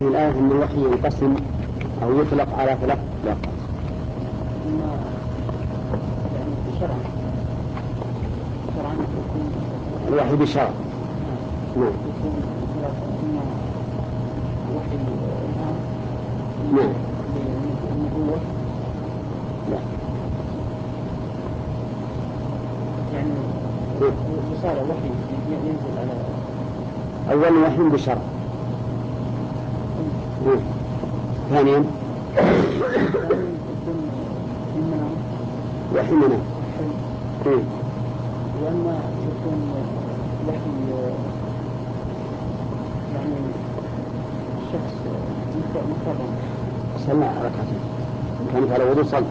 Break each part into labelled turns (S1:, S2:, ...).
S1: الآية أن الوحي ينقسم أو يطلق على ثلاث إطلاقات.
S2: يعني شرعا
S1: الوحي بالشرع. نعم.
S2: وحي الإلهام.
S1: نعم.
S2: النبوة.
S1: لا.
S2: يعني صار وحي ينزل على
S1: أولا وحي بالشرع. ثانيا
S2: يكون المنام
S1: وحي منام.
S2: وأما يكون وحي يعني شخص مكرم
S1: صلى ركعتين كانت على وضوء صلى.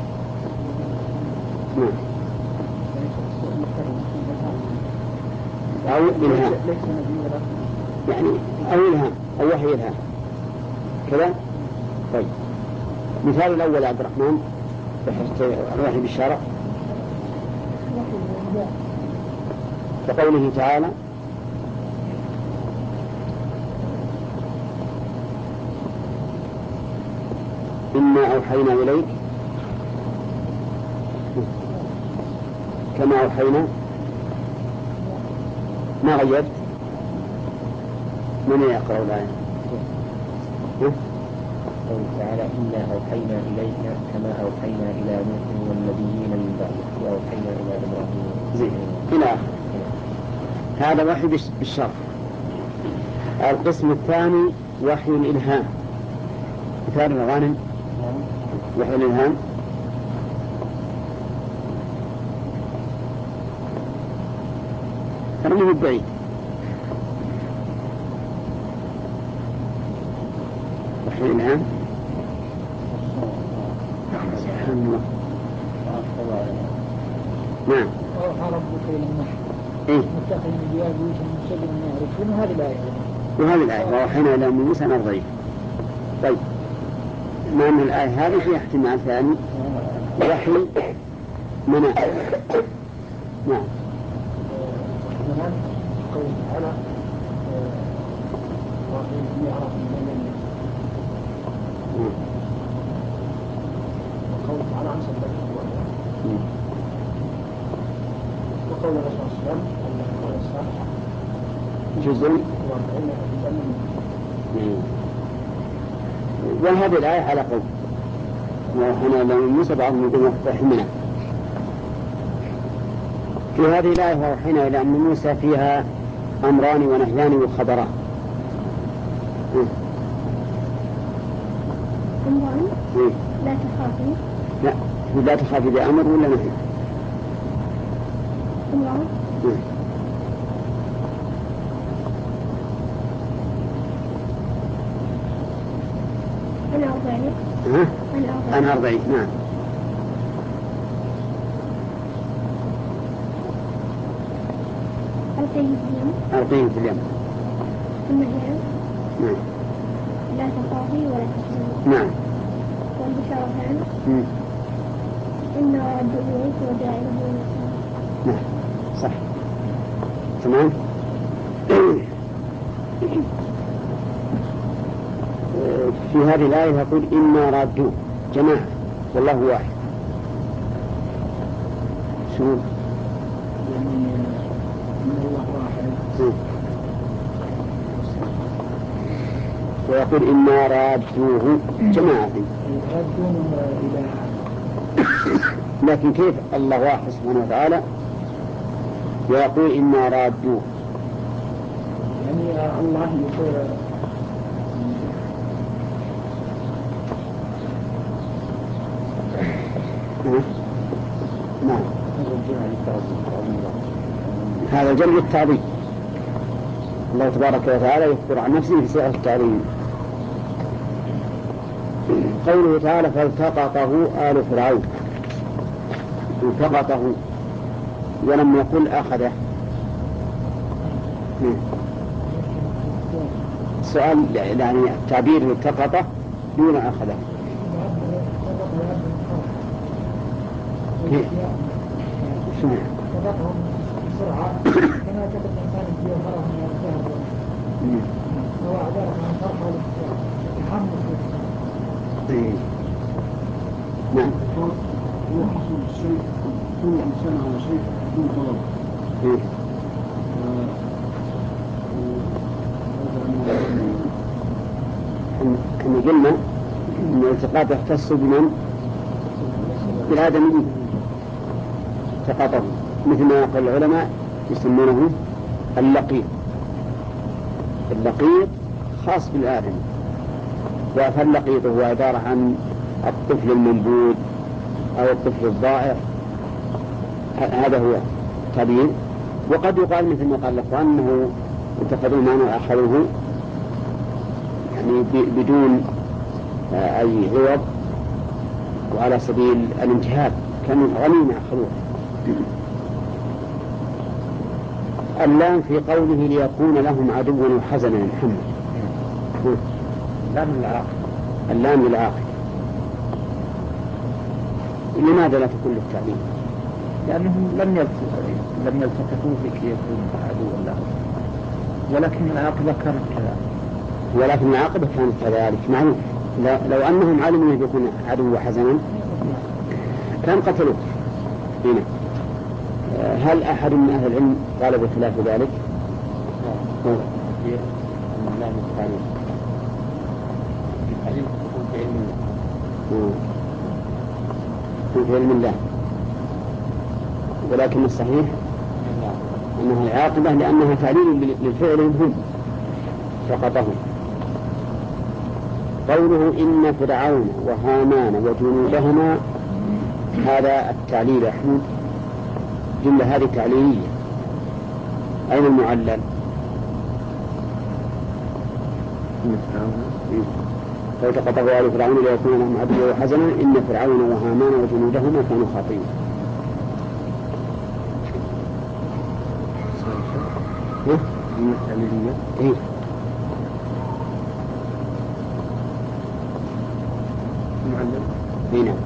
S1: نعم.
S2: يعني شخص مكرم
S1: أو إلهام
S2: ليس نبي ولا
S1: يعني أو إلهام أو وحي إلهام كذا. طيب مثال الأول يا عبد الرحمن بحث الوحي بالشرع وقوله تعالى إنا أوحينا إليك كما أوحينا. ما غيرت؟ من يقرأ الآية؟
S3: قوله تعالى إنا أوحينا إليك كما أوحينا إلى نوح والنبيين من بعده وأوحينا إلى إبراهيم
S1: إلى آخره. هذا وحي بالشرع. القسم الثاني وحي الإلهام. مثال الغانم وحي الإلهام ترميه بعيد. وحي الإلهام سبحان الله. نعم.
S2: أوحى ربك إلى النحل متخذ من ديار بيوتا من شجر ما يعرفون. وهذه الآية
S1: وأوحينا إلى أم موسى أن أرضعيه. طيب ما أن الآية هذه فيها احتمال ثاني وحي منام. نعم.
S2: منام قوله تعالى وإني أعرف من المؤمنين وقوله تعالى عن صدقه وقول الرسول صلى الله عليه وسلم على الصالح
S1: جزء وهذه الآية على قول وحنا لو موسى بعضهم يقول وحمنا. في هذه الآية وحنا إلى أم موسى فيها أمران ونهيان وخبران.
S4: أمران لا تخافي.
S1: لا تخافي بأمر ولا نهي؟
S4: أمران
S1: أنا أرضعي. نعم. أرضعي في اليوم.
S4: النهي
S1: نعم.
S4: لا تخافي ولا تحزني.
S1: نعم.
S4: والبشارتان إن رد إليك وجاعله.
S1: نعم صح. تمام. في هذه الآية يقول إنا رادوه جماعة والله واحد. شو
S2: يعني إن الله واحد
S1: ويقول إنا رادوه جماعة.
S2: ردون إلى
S1: لكن كيف الله واحد سبحانه وتعالى ويقول إنا رادوه؟
S2: يعني الله يقول
S1: نعم. هذا جمع التعظيم. الله تبارك وتعالى يخبر عن نفسه في سورة التعظيم. قوله تعالى فالتقطه آل فرعون. التقطه ولم يقل أخذه. السؤال يعني التعبير التقطه دون أخذه. شنو؟
S2: بسرعة كما كتب الإنسان في يظهره من الذهب. هو عبارة عن فرحة تحمس.
S1: نعم.
S5: هو حصول الشيء، حصول الإنسان على شيء بدون طلب.
S1: كما قلنا أن الالتقاط يختص بمن؟ بالآدميين التقاطه، مثل ما قال العلماء يسمونه اللقيط. اللقيط خاص بالآدمي، فاللقيط هو عبارة عن الطفل المنبوذ أو الطفل الضائع، هذا هو تعبير. وقد يقال مثل ما قال الأخوان أنه اتخذوا معنى وأخذوه يعني بدون أي عوض وعلى سبيل الانتهاب، كانوا غنيمة أخذوه. اللام في قوله ليكون لهم عدوا وحزنا يا محمد. اللام للعاقل. لماذا لا تكون للتعليم؟
S3: لأنهم لم يلتقطوا في كي يكون عدوا له، ولكن العاقبة كانت كذلك. معروف لو أنهم علموا أن يكون عدو وحزنا كان قتلوه هنا. هل أحد من أهل العلم قال بخلاف ذلك؟ في علم الله، ولكن الصحيح أنها العاقبة لأنها تعليل للفعل هم سقطه. قوله إن فرعون وهامان وجنودهما، هذا التعليل أحمد جملة هذه تعليلية. أين المعلل؟ فالتقطه آل فرعون ليكون لهم عدوا وحزنا إن فرعون وهامان وجنودهما كانوا خاطئين. إيه؟ هنا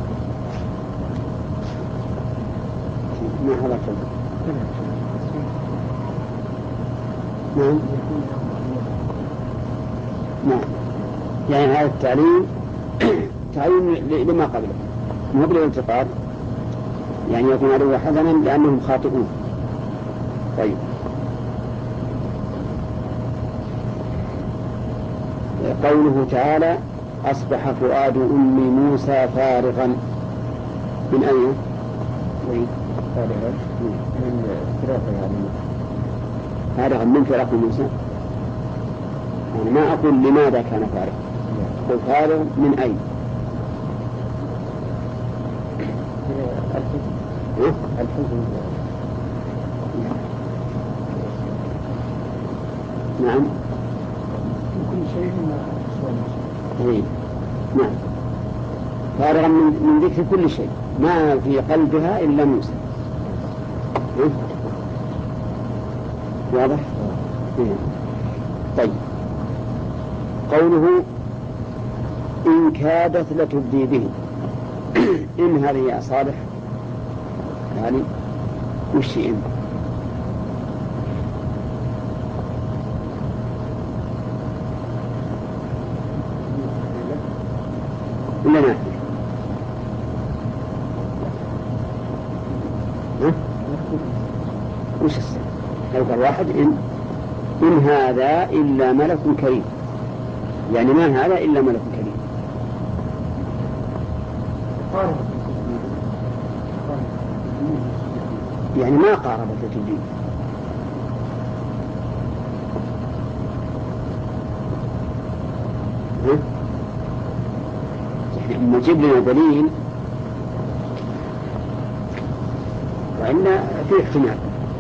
S3: ما هذا كله. نعم نعم، يعني هذا التعليم تعليم لما قبله مو بالالتقاط، يعني يكون عدوا حزنا لأنهم خاطئون. طيب، قوله تعالى أصبح فؤاد أم موسى فارغا من أين؟ فارغا من فراق موسى. يعني ما أقول لماذا كان فارغ، أقول فارغ من أين؟ نعم
S2: كل شيء
S1: نعم، فارغا من ذكر كل شيء، ما في قلبها إلا موسى. واضح؟ طيب، قوله إن كادت لتبدي به إن هذه يا صالح يعني وش إن؟ ولا نافع؟ وش السبب؟ هل واحد إن هذا إلا ملك كريم، يعني ما هذا إلا ملك كريم. يعني ما قاربت التجديد. يعني نجيب لنا دليل وإلا في احتمال.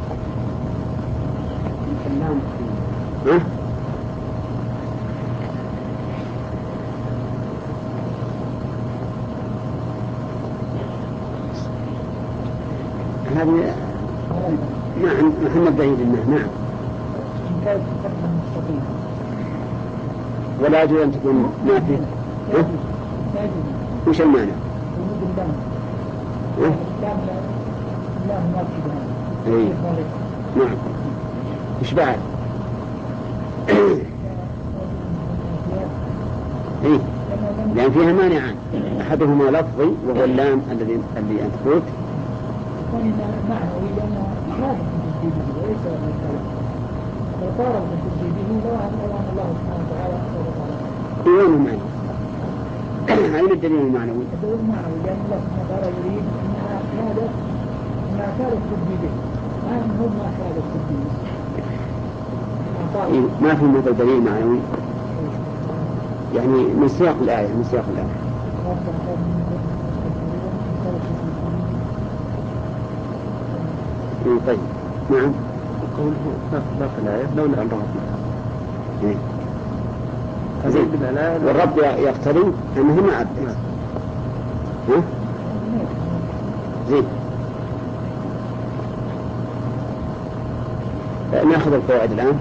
S1: هذه نعم محمد بعيد الله. نعم، ولا يجوز أن تكون نافية. وش المعنى؟ نعم، وش بعد؟
S3: إيه؟ لأن فيها مانعان، أحدهما لفظي وهو اللام الذي أنت قلت،
S2: الثاني معنوي لأنه شاهد من تجديده وليس من الكلام، فقارب من تجديده لو أن الله سبحانه وتعالى أخبر تعالى.
S3: إيه المعنى؟ أين الدليل المعنوي؟
S2: الدليل المعنوي لأن الله سبحانه وتعالى يريد أنها كادت تبدي به، ما كادت تبدي به.
S3: ما في مثل دليل معنوي يعني من سياق الآية، من سياق الآية. طيب نعم.
S1: قوله لا في الآية لولا أن رغبنا.
S3: والرب يقتضي أنه ما عبد. زين. نأخذ الفوائد الآن.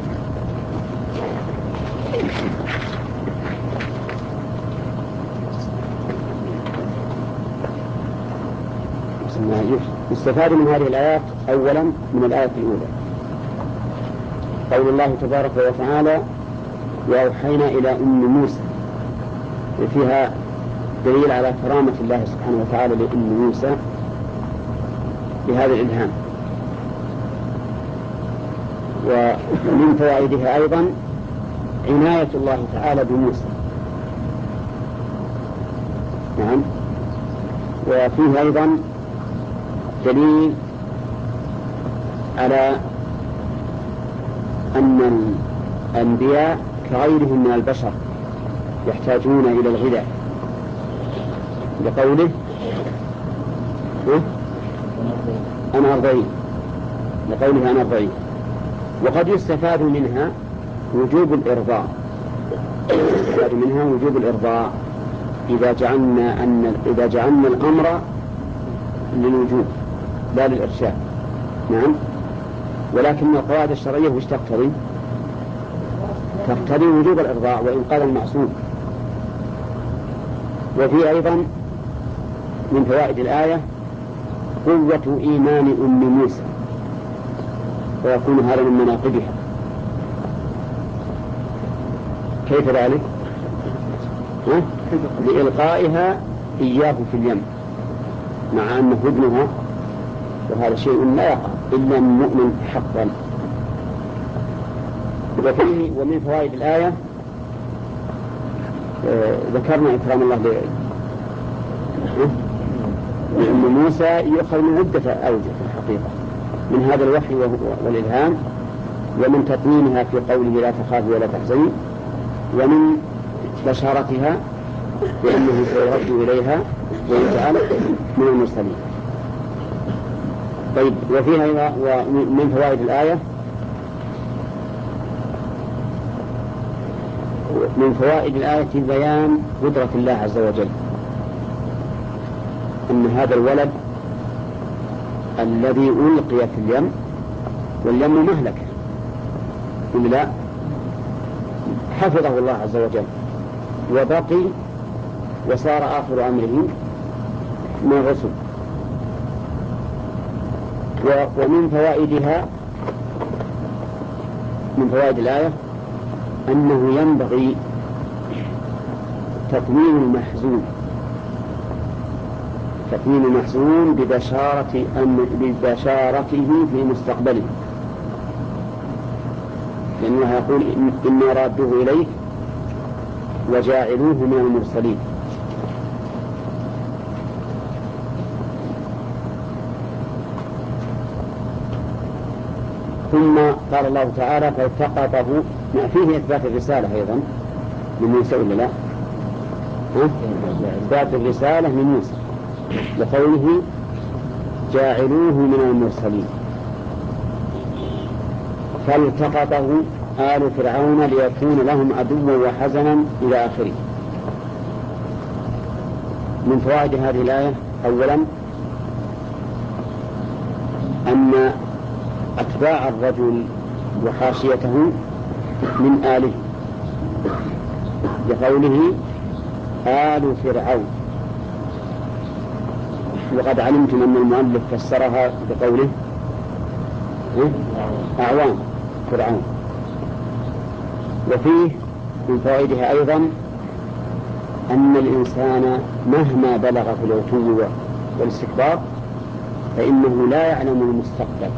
S3: يستفاد من هذه الآيات أولا من الآية الأولى قول الله تبارك وتعالى وأوحينا إلى أم موسى، وفيها دليل على كرامة الله سبحانه وتعالى لأم موسى بهذا الإلهام. ومن فوائدها أيضا عناية الله تعالى بموسى. نعم. وفيه أيضا دليل على أن الأنبياء كغيرهم من البشر يحتاجون إلى الغذاء، لقوله أنا أرضعين، لقوله أنا أرضعين. وقد يستفاد منها وجوب الإرضاء، يستفاد منها وجوب الإرضاء إذا جعلنا الأمر للوجوب لا للإرشاد. نعم. ولكن القواعد الشرعية وش تقتضي؟ تقتضي وجوب الإرضاء وإنقاذ المعصوم. وفي أيضا من فوائد الآية قوة إيمان أم موسى، ويكون هذا من مناقبها. كيف ذلك؟ لإلقائها إياه في اليم مع أنه ابنها، وهذا شيء لا يقع إلا من مؤمن حقا. ومن فوائد الآية ذكرنا إكرام الله لأم موسى يؤخذ من عدة أوجه في الحقيقة، من هذا الوحي والإلهام، ومن تطمينها في قوله لا تخافي ولا تحزني، ومن بشارتها بأنه سيرد إليها ويجعل من المرسلين. طيب. وفيها ومن فوائد الآية من فوائد الآية بيان قدرة الله عز وجل، أن هذا الولد الذي ألقي في اليم، واليم مهلكة إلا لا، حفظه الله عز وجل وبقي وصار آخر أمره من الرسل. ومن فوائدها من فوائد الآية أنه ينبغي تطمين المحزون ببشارته في مستقبله، لأنه يقول إنا رادوه إليك وجاعلوه من المرسلين. ثم قال الله تعالى فالتقطه، فيه إثبات الرسالة أيضا من موسى ولا لا؟ إثبات الرسالة من موسى لقوله جاعلوه من المرسلين. فالتقطه آل فرعون ليكون لهم عدوا وحزنا إلى آخره. من فوائد هذه الآية أولا أن أتباع الرجل وحاشيته من آله، لقوله آل فرعون. وقد علمتم أن المؤلف فسرها بقوله أعوان فرعون. وفيه من فوائدها أيضا أن الإنسان مهما بلغ في العتو والاستكبار فإنه لا يعلم المستقبل.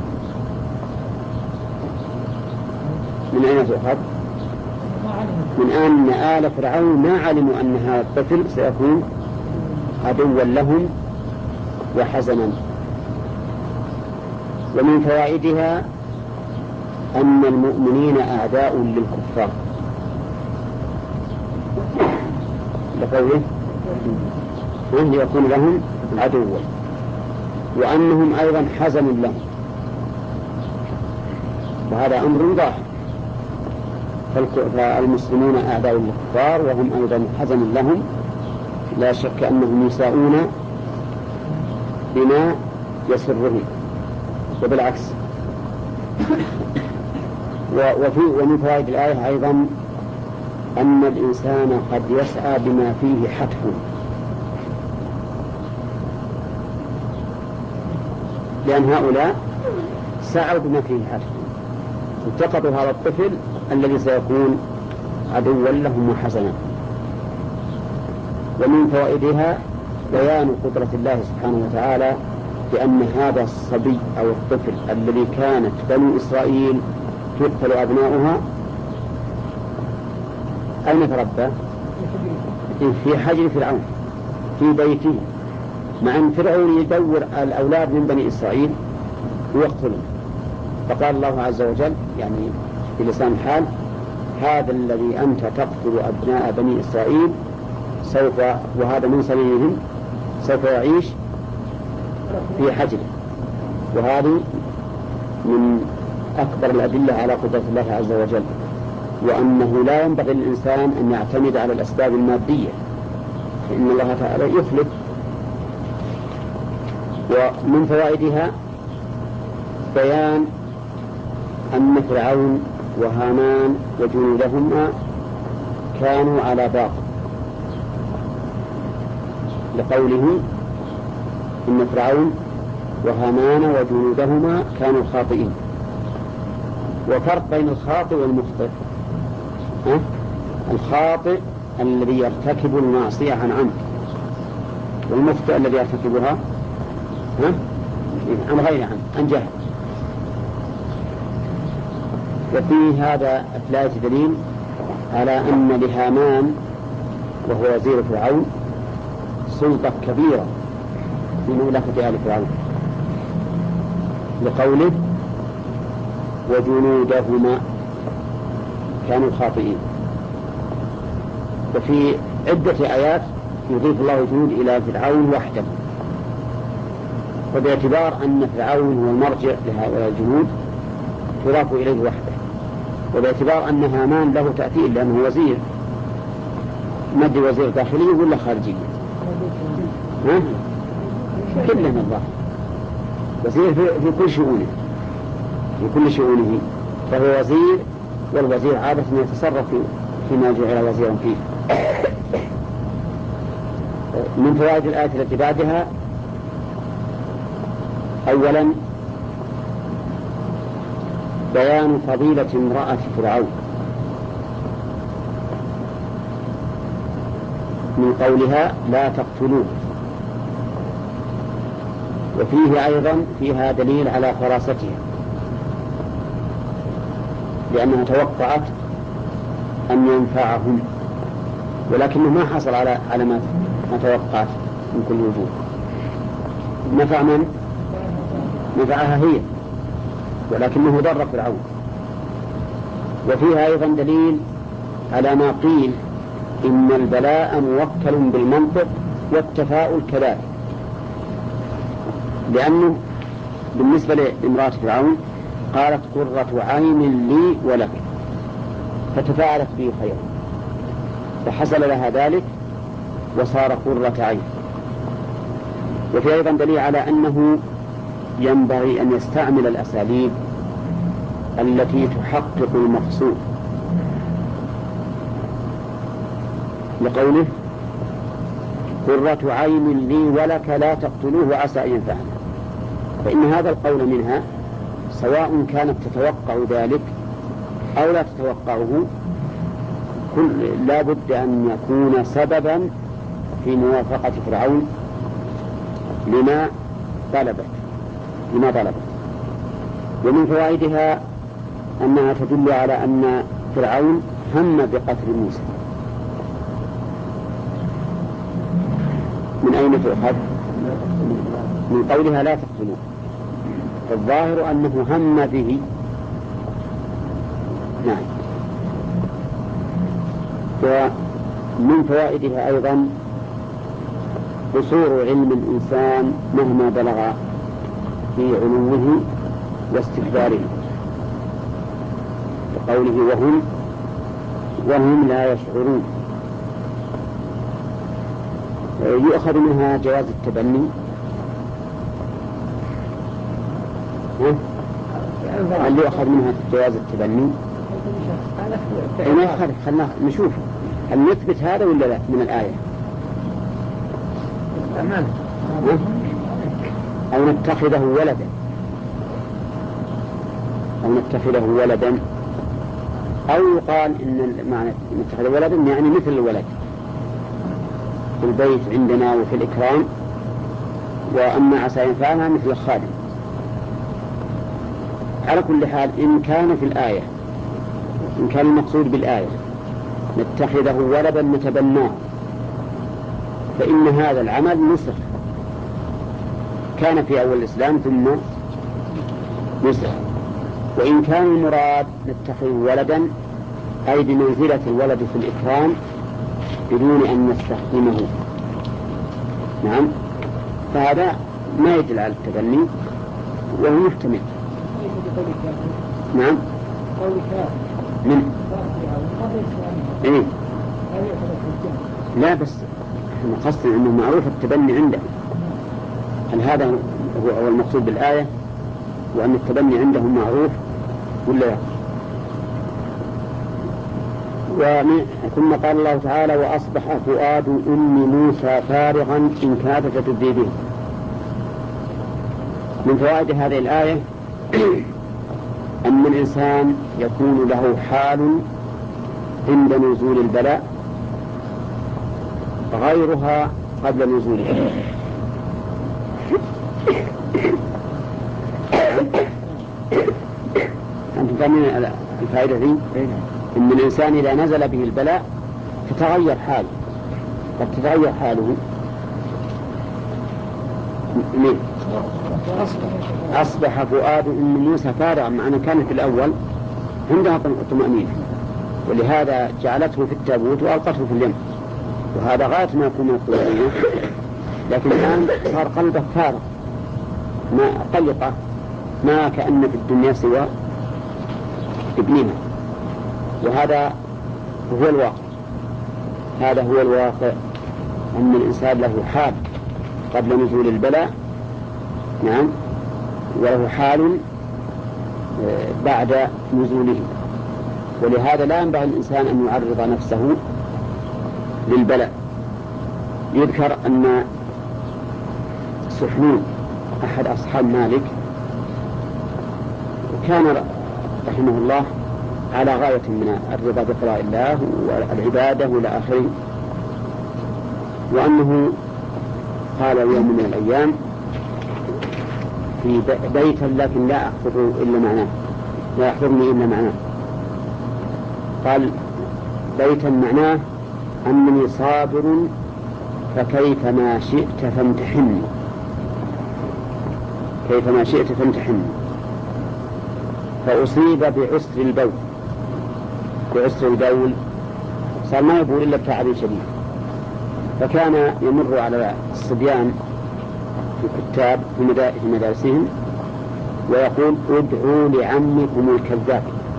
S3: من أين تؤخذ؟ من أن آل فرعون ما علموا أن هذا الطفل سيكون عدوا لهم وحزنا. ومن فوائدها أن المؤمنين أعداء للكفار لقوله ليكون لهم عدوا، وأنهم أيضا حزن لهم، وهذا أمر ظاهر. فالمسلمون أعداء للكفار وهم أيضا حزن لهم، لا شك أنهم يساءون بما يسرهم وبالعكس. ومن فوائد الآية أيضا أن الإنسان قد يسعى بما فيه حتف، لأن هؤلاء سعوا بما فيه حتف، التقطوا هذا الطفل الذي سيكون عدوا لهم وحزنا. ومن فوائدها بيان قدرة الله سبحانه وتعالى بأن هذا الصبي أو الطفل الذي كانت بنو إسرائيل تقتل أبناؤها أين تربى؟ في حجر فرعون في بيته، مع أن فرعون يدور الأولاد من بني إسرائيل ويقتلهم. فقال الله عز وجل يعني في لسان الحال: هذا الذي أنت تقتل أبناء بني إسرائيل سوف، وهذا من صنيعهم، سوف يعيش في حجر. وهذه من أكبر الأدلة على قدرة الله عز وجل، وأنه لا ينبغي للإنسان أن يعتمد على الأسباب المادية، فإن الله تعالى يفلت. ومن فوائدها بيان أن فرعون وهامان وجنودهما كانوا على باطل، لقوله: إن فرعون وهامان وجنودهما كانوا خاطئين. وفرق بين الخاطئ والمخطئ: الخاطئ الذي يرتكب المعصية عن عمد، والمخطئ الذي يرتكبها عن غير عمد، عن جهل. وفي هذا الآية دليل على أن لهامان وهو وزير فرعون سلطة كبيرة في مملكة آل فرعون، لقوله: وجنودهما كانوا خاطئين. وفي عدة آيات يضيف الله الجنود إلى فرعون وحده، وباعتبار أن فرعون هو المرجع لهؤلاء الجنود تضاف إليه وحده، وباعتبار أن هامان له تأثير لأنه وزير، مد وزير داخلي ولا خارجي؟ كله من الله، وزير في كل شؤونه، في كل شؤونه، فهو وزير، والوزير عادة يتصرف فيما جعل وزيرا فيه. من فوائد الآية التي بعدها: أولا بيان فضيلة امرأة فرعون من قولها: لا تقتلوه. وفيه أيضا فيها دليل على فراستها، لأنها توقعت أن ينفعهم، ولكنه ما حصل على ما توقعت من كل وجوه. نفع من؟ نفعها هي، ولكنه ضر فرعون. وفيها أيضا دليل على ما قيل إن البلاء موكل بالمنطق والتفاؤل كذلك، لأنه بالنسبة لامرأة فرعون قالت: قرة عين لي ولك، فتفاعلت به خيرا فحصل لها ذلك وصار قرة عين. وفي أيضا دليل على أنه ينبغي أن يستعمل الأساليب التي تحقق المقصود، لقوله: قرة عين لي ولك لا تقتلوه عسى أن ينفعنا. فإن هذا القول منها سواء كانت تتوقع ذلك أو لا تتوقعه لا بد أن يكون سببا في موافقة فرعون لما طلبت. ومن فوائدها أنها تدل على أن فرعون هم بقتل موسى. من أين تؤخذ؟ من قولها لا تقتلوه، الظاهر أنه هم به. نعم. ومن فوائدها أيضا قصور علم الإنسان مهما بلغ في علوه واستكباره، بقوله وهم لا يشعرون. يؤخذ منها جواز التبني. هل يؤخذ منها جواز التبني؟ خلنا نشوف هل نثبت هذا ولا لا من الآية، أو نتخذه ولدا، أو يقال إن معنى نتخذ ولدا يعني مثل الولد في البيت عندنا وفي الإكرام، وأما عسى ينفعنا مثل الخادم. على كل حال إن كان في الآية، إن كان المقصود بالآية نتخذه ولدا نتبناه، فإن هذا العمل نسخ، كان في أول الإسلام ثم نسخ. وإن كان المراد نتخذ ولدا أي بمنزلة الولد في الإكرام بدون أن نستخدمه، نعم، فهذا ما يدل على التبني وهو محتمل. نعم. من إيه؟ لا بس احنا قصدنا انه معروف التبني عنده. هل هذا هو المقصود بالآية وأن التبني عندهم معروف ولا لا؟ ثم قال الله تعالى وأصبح فؤاد أم موسى فارغا إن كادت تبدي به. من فوائد هذه الآية أن الإنسان يكون له حال عند نزول البلاء غيرها قبل نزوله. أنتم فاهمين الفائدة دي؟ إن الإنسان إذا نزل به البلاء تتغير حاله، قد تتغير حاله. ليه؟ أصبح فؤاد أم موسى فارغا، مع أنه كان في الأول عندها طمأنينة، ولهذا جعلته في التابوت وألقته في اليم، وهذا غاية ما يكون من الطمأنينة. لكن الآن صار قلبه فارغ، ما قلقه، ما كأن في الدنيا سوى ابنها. وهذا هو الواقع، هذا هو الواقع، أن الإنسان له حال قبل نزول البلاء، نعم، وله حال بعد نزوله. ولهذا لا ينبغي الإنسان أن يعرض نفسه للبلاء. يذكر أن سحنون أحد أصحاب مالك كان رحمه الله على غاية من الرضا بقضاء الله والعبادة إلى آخره، وأنه قال يوم من الأيام في بيتا لكن لا يحضرني إلا معناه، قال بيتا معناه أنني صابر فكيف ما شئت فامتحني، كيف ما شئت فامتحني. فأصيب بعسر البول، بعسر البول صار ما يبول إلا بتعب شديد، فكان يمر على الصبيان في الكتاب في مدارسهم ويقول ادعوا لعمكم الكذاب،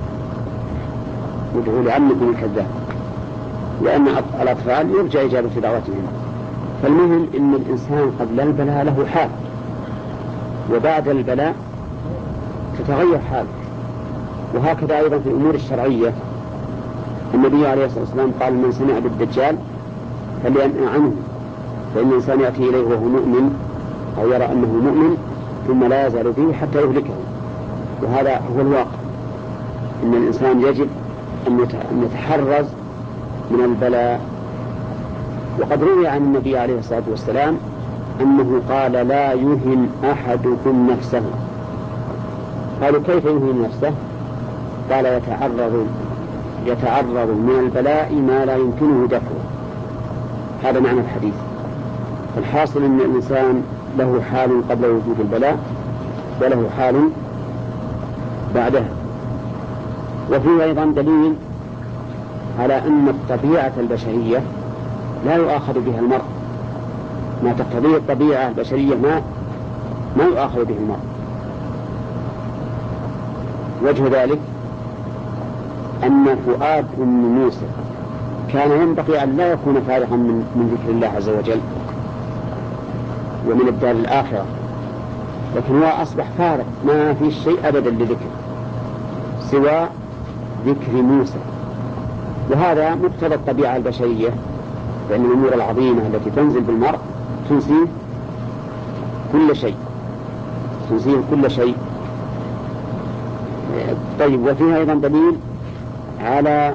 S3: ادعوا لعمكم الكذاب، لأن الأطفال يرجى إجابة دعوتهم. فالمهم إن الإنسان قبل البلاء له حال، وبعد البلاء تتغير حاله. وهكذا أيضا في الأمور الشرعية، النبي عليه الصلاة والسلام قال من سمع بالدجال فلينأ عنه، فإن الإنسان يأتي إليه وهو مؤمن أو يرى أنه مؤمن ثم لا يزال به حتى يهلكه. وهذا هو الواقع، إن الإنسان يجب أن يتحرز من البلاء. وقد روي عن النبي عليه الصلاة والسلام أنه قال لا يهن أحدكم نفسه. قالوا كيف يهن نفسه؟ قال يتعرض من البلاء ما لا يمكنه دفعه. هذا معنى الحديث. الحاصل أن الإنسان له حال قبل وجود البلاء وله حال بعدها. وفيه أيضا دليل على أن الطبيعة البشرية لا يؤاخذ بها المرء، ما تقتضيه الطبيعة البشرية ما يؤاخذ به المرء. وجه ذلك أن فؤاد أم موسى كان ينبغي أن لا يكون فارغا من ذكر الله عز وجل ومن الدار الآخرة، لكن هو أصبح فارغ ما في شيء أبدا لذكر سوى ذكر موسى. وهذا مقتضى الطبيعة البشرية، لأن الأمور العظيمة التي تنزل بالمرء تنسيه كل شيء. طيب، وفيها أيضا دليل على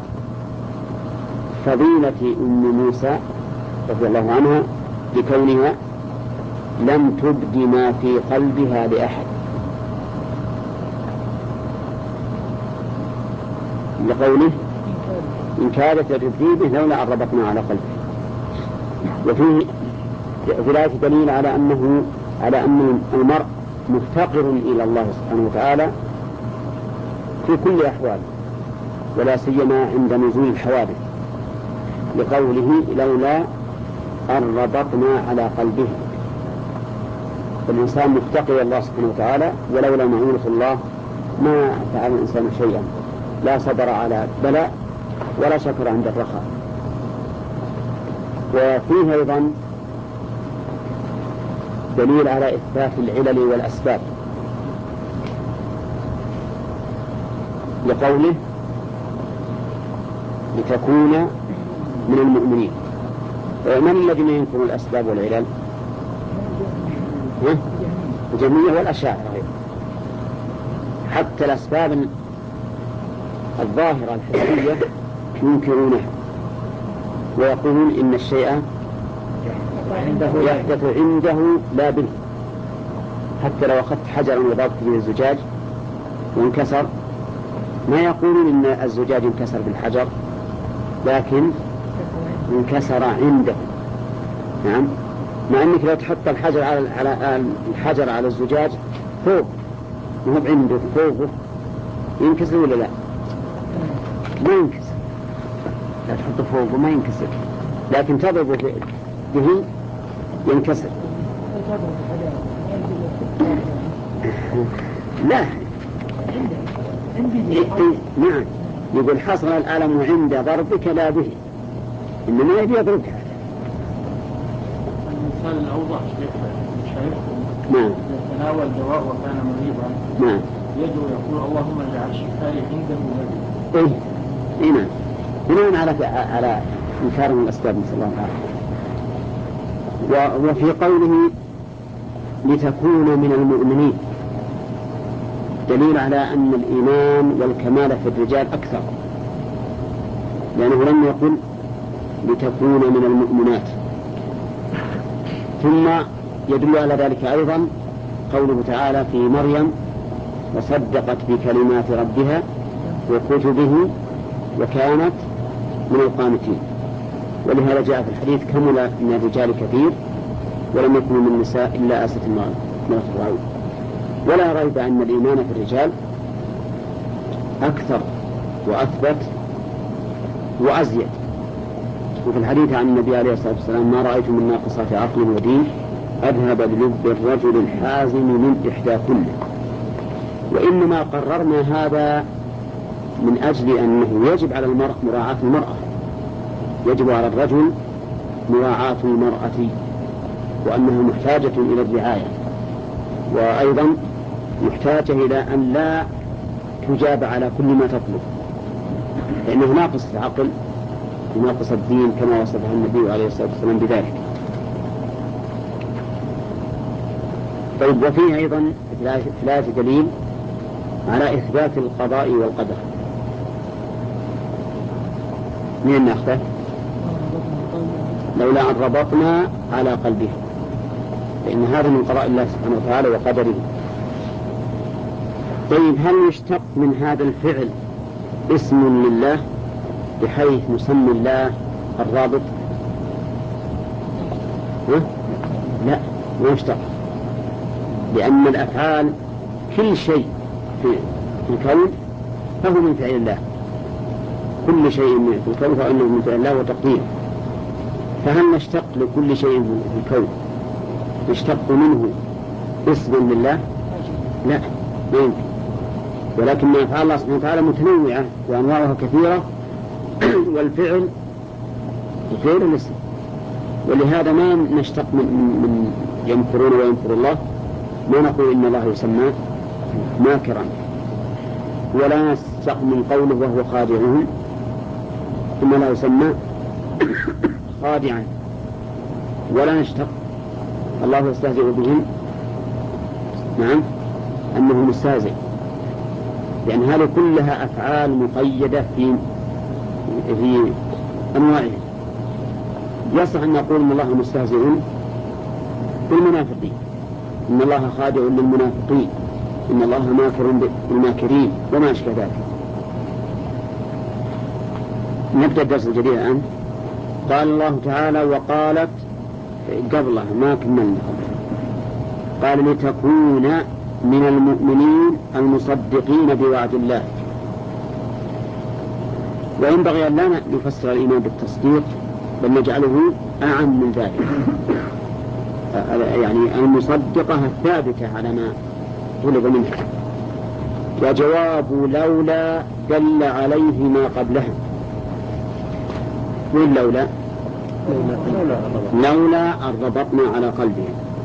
S3: فضيلة أم موسى رضي الله عنها بكونها لم تبد ما في قلبها لأحد، لقوله إن كادت لتبدي به لولا أن ربطنا على قلبه. وفيه في الآية دليل على أن المرء مفتقر إلى الله سبحانه وتعالى في كل أحواله، ولا سيما عند نزول الحوادث، لقوله لولا أن ربطنا على قلبه. فالإنسان مفتقر إلى الله سبحانه وتعالى، ولولا معونة الله ما فعل الإنسان شيئا، لا صبر على بلاء ولا شكر عند الرخاء. وفيه أيضا دليل على إثبات العلل والأسباب، لقوله لتكون من المؤمنين. من الذين ينكرون الأسباب والعلل؟ الجميع والأشاعرة، حتى الأسباب الظاهرة الحسية ينكرونها ويقولون إن الشيء يحدث عنده لا به. حتى لو أخذت حجرا وضربت به الزجاج وانكسر ما يقولون إن الزجاج انكسر بالحجر، لكن انكسر عنده. نعم، مع أنك لو تحط الحجر على الزجاج فوق ما هو عنده فوقه ينكسر ولا لا؟ ما ينكسر. لا تحط فوقه ما ينكسر، لكن تضرب به ينكسر. لا، نعم، يقول حصل الألم عند ضربك لا به، إنما يبي يضربك.
S5: المثال الأوضح شايفكم
S3: نعم
S5: يتناول دواء وكان مريضا،
S3: نعم،
S5: يدعو يقول اللهم اجعل شفائي عنده لك.
S3: إيه نعم، بناء على إنكار من الأسباب، نسأل الله تعالى. وفي قوله لتكون من المؤمنين دليل على أن الإيمان والكمال في الرجال أكثر، لأنه لم يقل لتكون من المؤمنات. ثم يدل على ذلك أيضا قوله تعالى في مريم وصدقت بكلمات ربها وكتبه وكانت من القانتين. ولهذا جاء في الحديث كمل من الرجال كثير ولم يكن من النساء إلا آسة امرأة فرعون. ولا ريب أن الإيمان في الرجال أكثر وأثبت وأزيد. وفي الحديث عن النبي عليه الصلاة والسلام ما رأيت من ناقصات عقل ودين أذهب للب الرجل الحازم من إحداكن. وإنما قررنا هذا من أجل أنه يجب على المرء مراعاة المرأة، يجب على الرجل مراعاة المرأة، وأنها محتاجة إلى الرعاية، وأيضا محتاجة إلى أن لا تجاب على كل ما تطلب، لأنه ناقص العقل وناقص الدين كما وصفها النبي عليه الصلاة والسلام بذلك. طيب، وفيه أيضا في الآية دليل على إثبات القضاء والقدر. من ناخذه؟ لولا أن ربطنا على قلبه، لأن هذا من قضاء الله سبحانه وتعالى وقدره. طيب هل يشتق من هذا الفعل اسم لله بحيث نسمي الله الرابط؟ لا، ما يشتق، لأن الأفعال كل شيء في الكون فهو من فعل الله، كل شيء في الكون فإنه من فعل الله وتقديره. فهل نشتق لكل شيء في الكون يشتق منه اسم لله؟ لا، ما يمكن. ولكن أفعال الله سبحانه وتعالى متنوعة وأنواعها كثيرة والفعل الاسم، ولهذا ما نشتق من يمكرون ويمكر الله، ما نقول إن الله يسمى ماكرا، ولا نشتق من قوله وهو خادعهم إن الله يسمى خادعا، ولا نشتق الله يستهزئ بهم نعم أنه مستهزئ، لأن هذه كلها أفعال مقيدة في أنواعها. يصح أن نقول إن الله مستهزئ بالمنافقين، إن الله خادع للمنافقين، إن الله ماكر بالماكرين وما أشبه ذلك. نبدأ الدرس الجديد الآن. قال الله تعالى وقالت قبله ما كملنا، قال لتكون من المؤمنين المصدقين بوعد الله. وينبغي أن لا نفسر الإيمان بالتصديق بل نجعله أعم من ذلك، يعني المصدقة الثابتة على ما طلب منها. وجواب لولا دل عليه ما قبلها. وين لولا أن ربطنا على قلبه،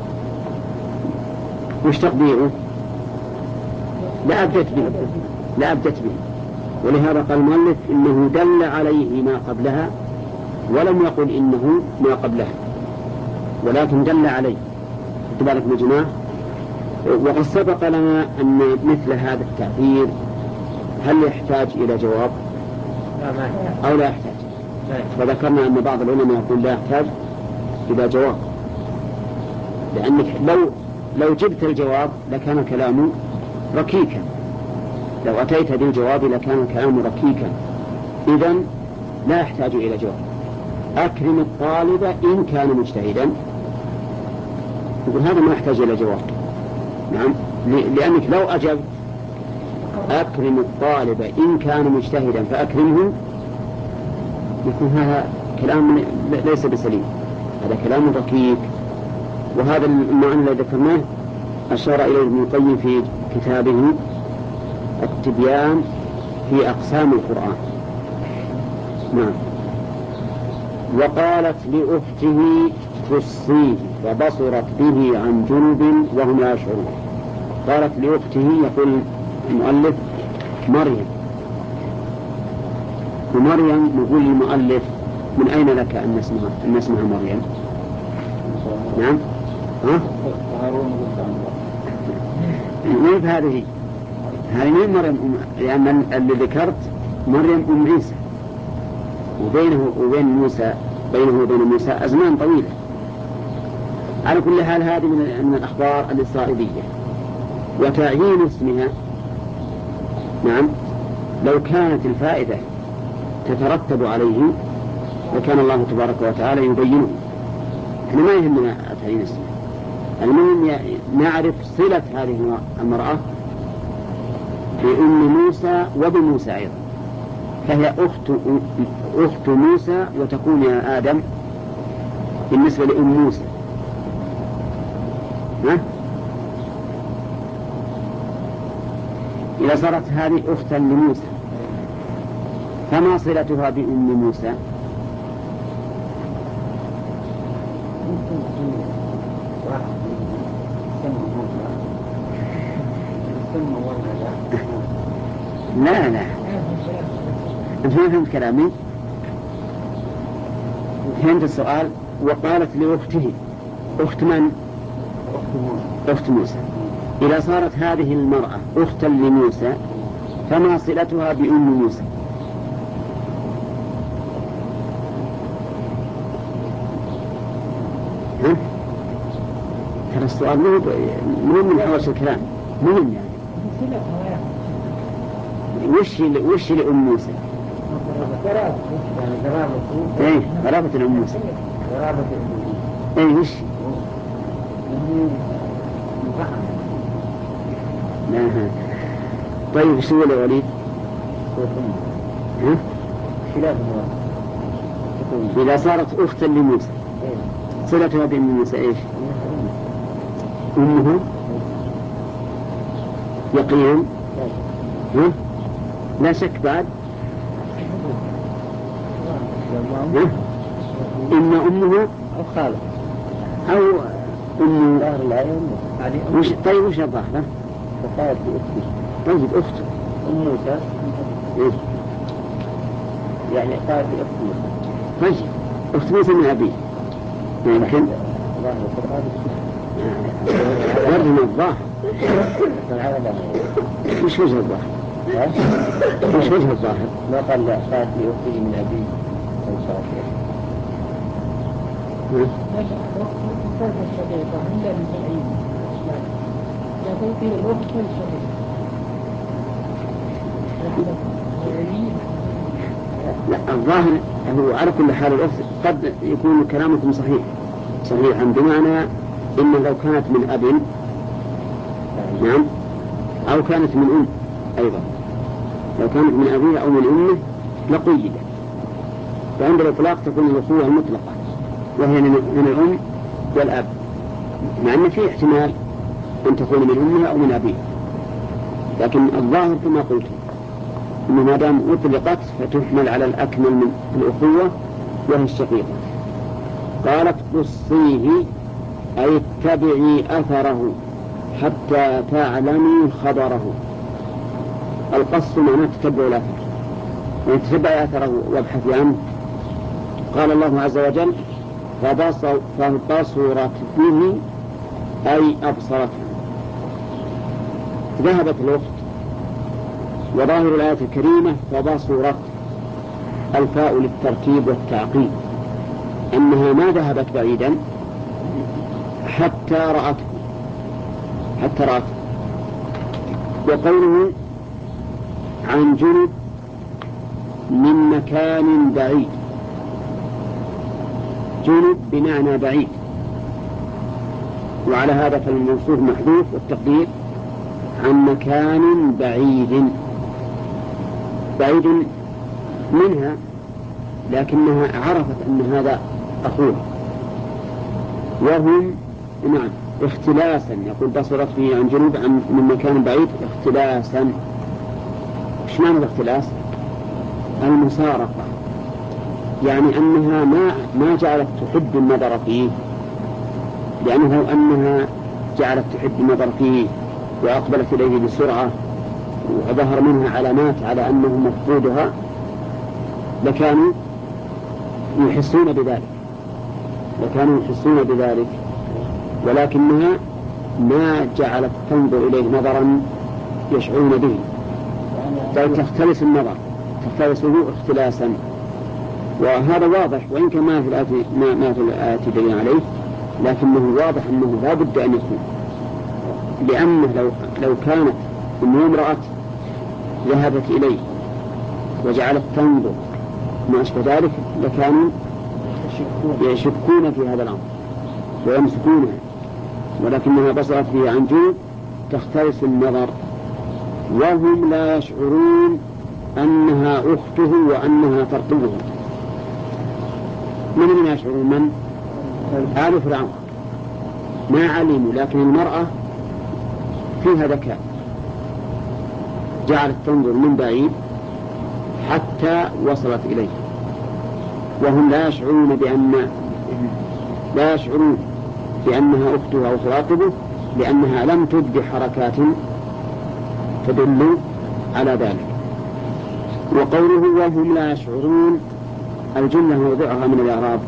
S3: وش تقديره؟ لا أبدت به، ولهذا قال المؤلف إنه دل عليه ما قبلها، ولم يقل إنه ما قبلها، ولكن دل عليه. تبارك يا جماعة. وقد سبق لنا أن مثل هذا التعبير هل يحتاج إلى جواب أو لا يحتاج؟ فذكرنا أن بعض العلماء يقول لا يحتاج إلى جواب، لأنك لو جبت الجواب لكان الكلام ركيكا، لو أتيت بالجواب لكان الكلام ركيكا، إذن لا يحتاج إلى جواب. أكرم الطالب إن كان مجتهدا، يقول هذا ما يحتاج إلى جواب. نعم، لأنك لو أجبت أكرم الطالب إن كان مجتهدا فأكرمه، يكون هذا كلام ليس بسليم، هذا كلام ركيك. وهذا المعنى الذي ذكرناه أشار إليه ابن القيم في كتابه التبيان في أقسام القرآن. نعم. وقالت لأخته قصيه وبصرت به عن جنب وهم لا يشعرون. قالت لأخته، يقول المؤلف مريم، ومريم نقول للمؤلف من أين لك أن اسمها مريم؟ نعم. كيف هذه من مريم؟ لأن اللي ذكرت مريم أم عيسى، وبينه وبين موسى أزمان طويلة. على كل حال هذه من الأخبار الإسرائيلية. وتعيين اسمها نعم لو كانت الفائدة تترتب عليه لكان الله تبارك وتعالى يبينه. احنا ما يهمنا تعيين اسمها، المهم نعرف صلة هذه المرأة بأم موسى وبموسى أيضا، فهي أخت موسى، وتكون يا آدم بالنسبة لأم موسى. إذا صارت هذه أختا لموسى فما صلتها بأم موسى؟ لا أنت ما فهمت كلامي؟ فهمت السؤال. وقالت لأخته، أخت من؟ أخت موسى. إذا صارت هذه المرأة أختا لموسى فما صلتها بأم موسى؟
S1: ها؟ هذا السؤال مو من حواشي الكلام، مهم يعني. وش لأم موسى؟ ايه قرابة الأم موسى. ايه وش؟ طيب شو يا وليد؟ ها؟ إذا صارت أختا لموسى صلتها بأم موسى إيش؟ أمه يقينا. ها؟ لا شك بعد. ها؟ إما أمه
S3: أو خالة
S1: أو أم
S3: ظاهر الآية يعني
S1: طيب وش الظاهر؟
S3: فقالت لأختي.
S1: طيب أخته
S3: أم موسى
S1: إيه؟
S3: يعني قالت لأخت موسى.
S1: طيب أخت موسى من أبيه يمكن
S3: ظاهر القرآن
S1: ورد من الظاهر. وش وجه الظاهر؟ وش وجه الظاهر؟
S3: ما قال لا قالت لأختي من أبي أو صاحبه.
S1: لا الظاهر هو على كل حال الأخت قد يكون كلامكم صحيحا بمعنى إنه لو كانت من أب نعم أو كانت من أم أيضا، لو كانت من أبيه أو من أمه لقيدت، فعند الإطلاق تكون الأخوة المطلقة وهي من الأم والأب، مع أن في احتمال أن تكون من أمها أو من أبيه، لكن الظاهر كما قلت إنه ما دام أطلقت فتحمل على الأكمل من الأخوة وهي الشقيقة. قالت قصيه أي اتبعي أثره حتى تعلمي خبره. القص معناه تتبع الأثر، يعني تتبع أثره وابحثي عنه. قال الله عز وجل فبصرت به أي أبصرته. ذهبت الأخت، وظاهر الآية الكريمة فبصرت الفاء للترتيب والتعقيب، أنها ما ذهبت بعيدا حتى رأته. وقوله عن جنب من مكان بعيد، جنب بمعنى بعيد، وعلى هذا فالموصوف محذوف والتقدير عن مكان بعيد منها، لكنها عرفت أن هذا أخوها. وهم نعم اختلاسا، يقول بصرت به عن جنوب من مكان بعيد اختلاسا. ايش معنى الاختلاس؟ المسارقة، يعني أنها ما جعلت تحب النظر فيه، لأنه أنها جعلت تحب النظر فيه وأقبلت إليه بسرعة وظهر منها علامات على أنه مفقودها لكانوا يحسون بذلك، ولكنها ما جعلت تنظر إليه نظرا يشعرون به، بل تختلس النظر، تختلسه اختلاسا. وهذا واضح، وإن كان ما في الآية دليل عليه، لكنه واضح أنه لا بد أن يكون، لأنه لو كانت أنه امرأة ذهبت إليه وجعلت تنظر ما أشبه ذلك لكانوا يشكون في هذا الأمر ويمسكونها، ولكنها بصرت به عن جنب تختلس النظر، وهم لا يشعرون أنها أخته وأنها ترقبه. من يشعرون؟ من؟ آل فرعون ما علموا، لكن المرأة فيها ذكاء، جعلت تنظر من بعيد حتى وصلت إليه، وهم لا يشعرون بأنها أخته أو تراقبه، لأنها لم تبدي حركات تدل على ذلك. وقوله وهم لا يشعرون، الجملة موضعها من الإعراب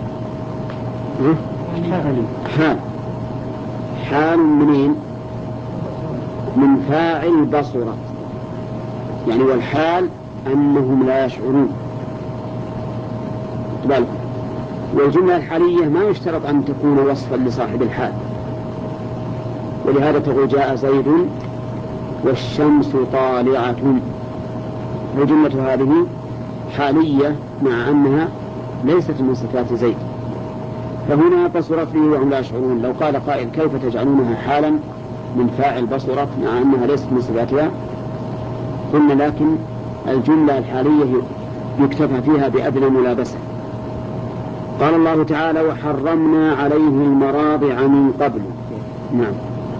S1: حال منين؟ من فاعل بصرت، يعني والحال أنهم لا يشعرون. والجملة الحالية ما يشترط أن تكون وصفا لصاحب الحال، ولهذا تقول جاء زيد والشمس طالعة، والجملة هذه حالية مع أنها ليست من صفات زيد، فهنا بصرت به وهم لا يشعرون. لو قال قائل كيف تجعلونها حالا من فاعل بصرت مع أنها ليست من صفاتها، قلنا لكن الجملة الحالية يكتفى فيها بأدنى ملابسة. قال الله تعالى وحرمنا عليه المراضع من قبل. نعم.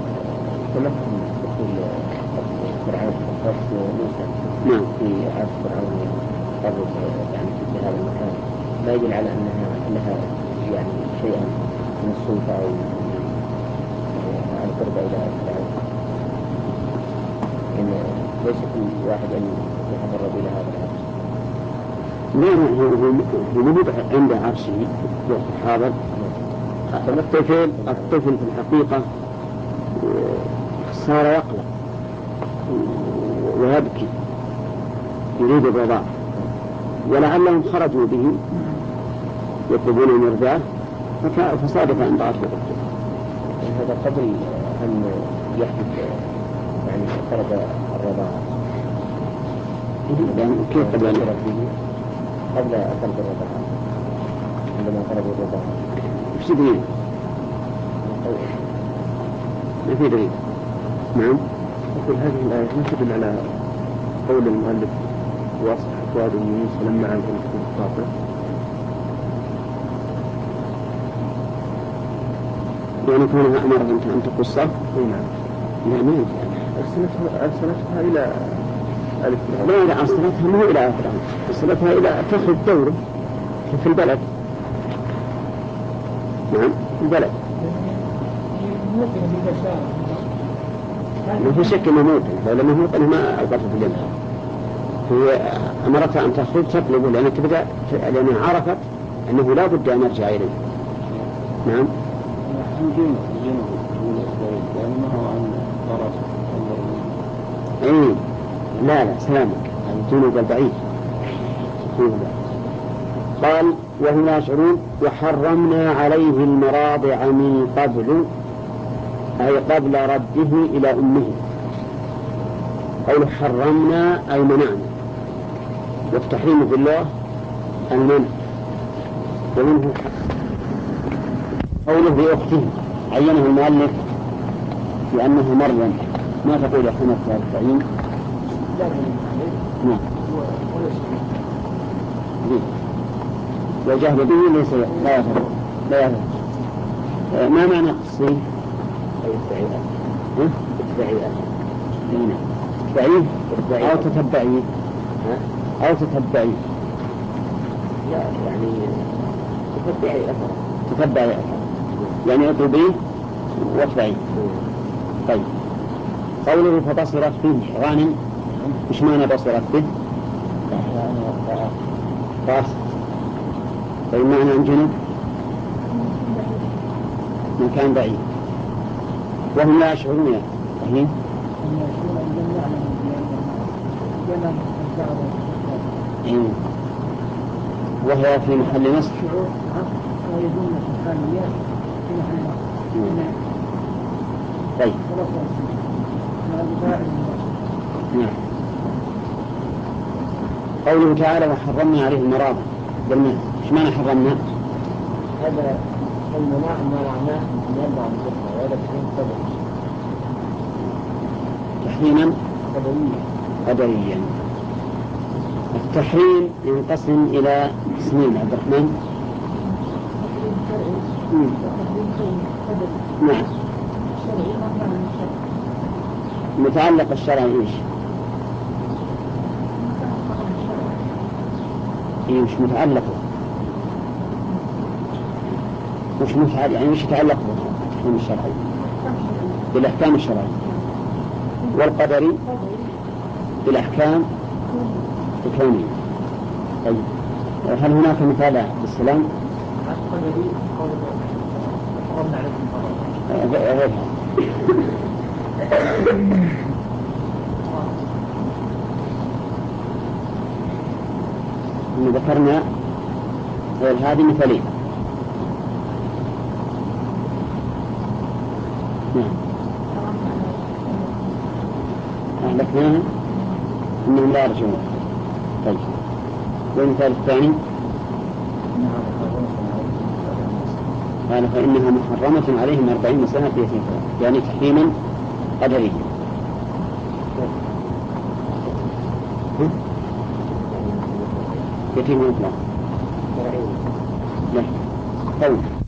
S1: نعم.
S3: في عهد فرعون قرب يعني في هذا المكان لا يدل على أنها لها يعني شيئا من السلطة أو القرب إلى فرعون، إن ليس كل واحد أن يتقرب إلى هذا العرش.
S1: لا، هو موجود عند عرشه حاضر. الطفل في الحقيقة صار يقلق ويبكي يريد الرضاعة، ولعلهم خرجوا به يطلبون المرضعة فصادف أن ضاعته الطفل.
S3: هذا قبل أن يحدث يعني طلب الرضاعة،
S1: كيف قبل أن
S3: قبل طلب الرضاعة، عندما طلبوا الرضاعة
S1: وش دليل؟ ما في دليل. نعم.
S3: يقول هذه الآية ما تدل على قول المؤلف وأصبحت واد موسى لما عن الخطاطة،
S1: يعني كونها أمرها أن تقصه؟
S3: نعم.
S1: لا، ما
S3: أرسلتها إلى آل فرعون.
S1: لا، إلى أرسلتها مو إلى آل فرعون، أرسلتها إلى تأخذ دوره في البلد. نعم، في البلد. ما في شك انه موطن، لو لم يموطن ما ألقته في الجنة. هي أمرتها أن تخرج تطلبه لأنها عرفت أنه لا بد أن يرجع إليه. نعم. إيه، لا سلامك، الجنوب البعيد. قال وهم لا يشعرون وحرمنا عليه المراضع من قبل، أي قبل رده إلى أمه. قوله حرمنا أي منعنا، والتحريم في الله المنع، ومنه قوله بأخته عينه المؤلف بأنه مريم. ما تقول يا حمد في التعيين؟ نعم. وجهل به ليس لا يفعل. ما معنى قصي؟ تتبعيه أو تتبعيه أو تتبعيه؟
S3: لا يعني
S1: تتبعي يعني اطلبيه واتبعيه. طيب، قوله فبصرت به غانم، إيش معنى بصرت به؟ قاصد. طيب معنى عن جنوب مكان بعيد. وهم لا يشعرون يا فهيم. وهي في محل نصب. طيب. نعم. قوله تعالى وحرمنا عليه المراضع، قلنا ايش معنى حرمنا؟
S3: هذا المناع منعناه أن يرضع من طفله، وهذا تحريم قدري.
S1: تحريما قدريا. التحريم ينقسم إلى قسمين عبد الرحمن. نعم. متعلق الشرع ايش؟ مش متعلق، مش متعلق يعني مش يتعلق بالأحكام الشرعية، بالأحكام الشرعية، والقدري بالأحكام الكونية. طيب، هل هناك مثال بالسلام؟ ذكرنا غير هذه مثالين. أهلكناها إنهم لا يرجعون. طيب والمثال الثاني قال فإنها محرمة عليهم 40 سنة في يتيم، يعني تحريما قدريا. يتيم مطلق لا قول